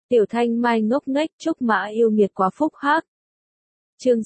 Tiểu Thanh Mai ngốc nghếch Trúc Mã yêu nghiệt quá phúc hắc. Chương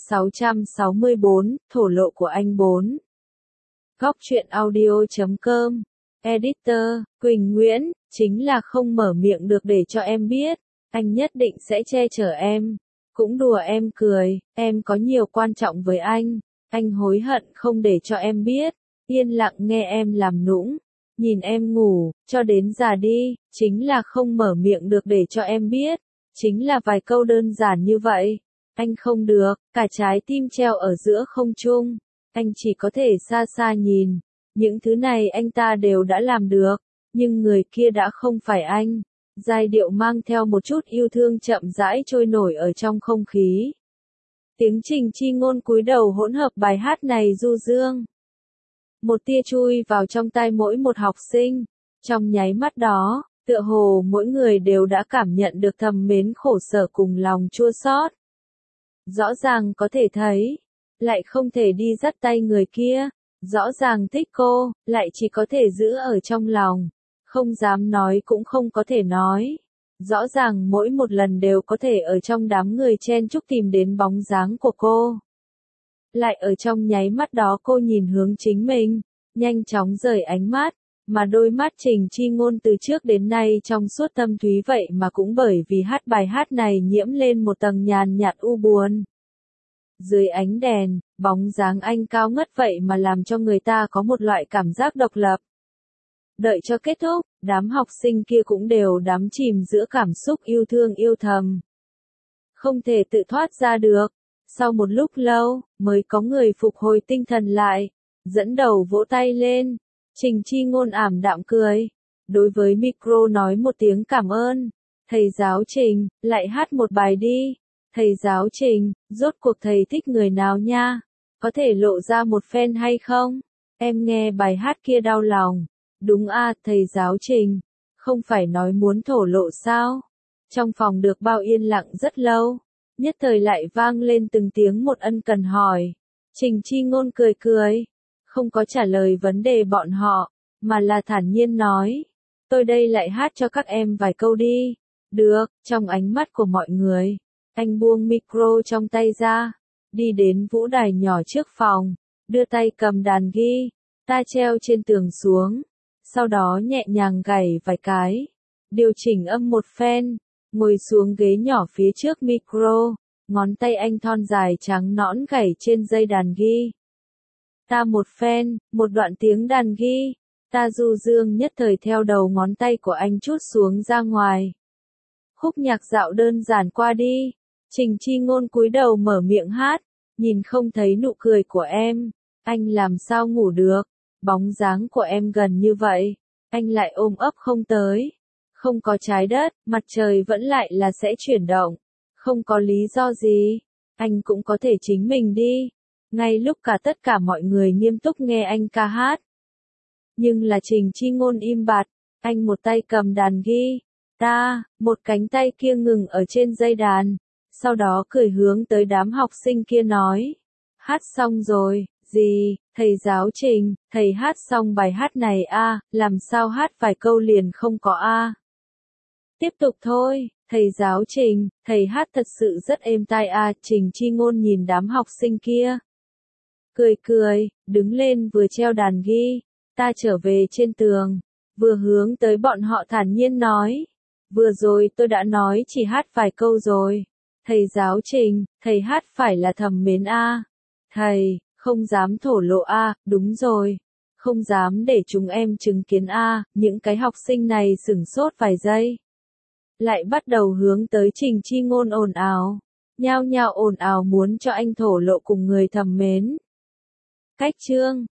664, thổ lộ của anh 4. Góc truyện audio.com. Editor, Quỳnh Nguyễn, chính là không mở miệng được để cho em biết, anh nhất định sẽ che chở em. Cũng đùa em cười, em có nhiều quan trọng với anh hối hận không để cho em biết, yên lặng nghe em làm nũng, nhìn em ngủ, cho đến già đi, chính là không mở miệng được để cho em biết, chính là vài câu đơn giản như vậy. Anh không được, cả trái tim treo ở giữa không trung, anh chỉ có thể xa xa nhìn, những thứ này anh ta đều đã làm được, nhưng người kia đã không phải anh. Giai điệu mang theo một chút yêu thương chậm rãi trôi nổi ở trong không khí. Tiếng Trình Chi Ngôn cúi đầu hỗn hợp bài hát này du dương. Một tia chui vào trong tai mỗi một học sinh, trong nháy mắt đó, tựa hồ mỗi người đều đã cảm nhận được thầm mến khổ sở cùng lòng chua xót. Rõ ràng có thể thấy, lại không thể đi dắt tay người kia, rõ ràng thích cô, lại chỉ có thể giữ ở trong lòng, không dám nói cũng không có thể nói. Rõ ràng mỗi một lần đều có thể ở trong đám người chen chúc tìm đến bóng dáng của cô. Lại ở trong nháy mắt đó cô nhìn hướng chính mình, nhanh chóng rời ánh mắt, mà đôi mắt Trình Chi Ngôn từ trước đến nay trong suốt thâm thúy vậy mà cũng bởi vì hát bài hát này nhiễm lên một tầng nhàn nhạt u buồn. Dưới ánh đèn, bóng dáng anh cao ngất vậy mà làm cho người ta có một loại cảm giác độc lập. Đợi cho kết thúc, đám học sinh kia cũng đều đắm chìm giữa cảm xúc yêu thương yêu thầm. Không thể tự thoát ra được. Sau một lúc lâu, mới có người phục hồi tinh thần lại, dẫn đầu vỗ tay lên. Trình Chi Ngôn ảm đạm cười. Đối với micro nói một tiếng cảm ơn. Thầy giáo Trình, lại hát một bài đi. Thầy giáo Trình, rốt cuộc thầy thích người nào nha? Có thể lộ ra một phen hay không? Em nghe bài hát kia đau lòng. Đúng a, thầy giáo Trình. Không phải nói muốn thổ lộ sao? Trong phòng được bao yên lặng rất lâu. Nhất thời lại vang lên từng tiếng một ân cần hỏi. Trình Chi Ngôn cười cười. Không có trả lời vấn đề bọn họ, mà là thản nhiên nói. Tôi đây lại hát cho các em vài câu đi. Được, trong ánh mắt của mọi người. Anh buông micro trong tay ra. Đi đến vũ đài nhỏ trước phòng. Đưa tay cầm đàn guitar treo trên tường xuống. Sau đó nhẹ nhàng gảy vài cái. Điều chỉnh âm một phen. Ngồi xuống ghế nhỏ phía trước micro. Ngón tay anh thon dài trắng nõn gảy trên dây đàn ta một phen, một đoạn tiếng đàn ta du dương nhất thời theo đầu ngón tay của anh trút xuống ra ngoài. Khúc nhạc dạo đơn giản qua đi. Trình Chi Ngôn cúi đầu mở miệng hát. Nhìn không thấy nụ cười của em. Anh làm sao ngủ được. Bóng dáng của em gần như vậy. Anh lại ôm ấp không tới. Không có trái đất, mặt trời vẫn lại là sẽ chuyển động. Không có lý do gì. Anh cũng có thể chính mình đi. Ngay lúc tất cả mọi người nghiêm túc nghe anh ca hát. Nhưng là Trình Chi Ngôn im bặt. Anh một tay cầm đàn một cánh tay kia ngừng ở trên dây đàn. Sau đó cười hướng tới đám học sinh kia nói. Hát xong rồi, gì, thầy giáo Trình, thầy hát xong bài hát này a, làm sao hát vài câu liền không có a. Tiếp tục thôi, thầy giáo Trình, thầy hát thật sự rất êm tai a. Trình Chi Ngôn nhìn đám học sinh kia. Cười cười, đứng lên vừa treo đàn ta trở về trên tường, vừa hướng tới bọn họ thản nhiên nói. Vừa rồi tôi đã nói chỉ hát vài câu rồi. Thầy giáo Trình, thầy hát phải là thầm mến a. Thầy, không dám thổ lộ a, đúng rồi. Không dám để chúng em chứng kiến a. Những cái học sinh này sửng sốt vài giây. Lại bắt đầu hướng tới Trình Chi Ngôn ồn ào. Nhao nhao ồn ào muốn cho anh thổ lộ cùng người thầm mến. Cách chương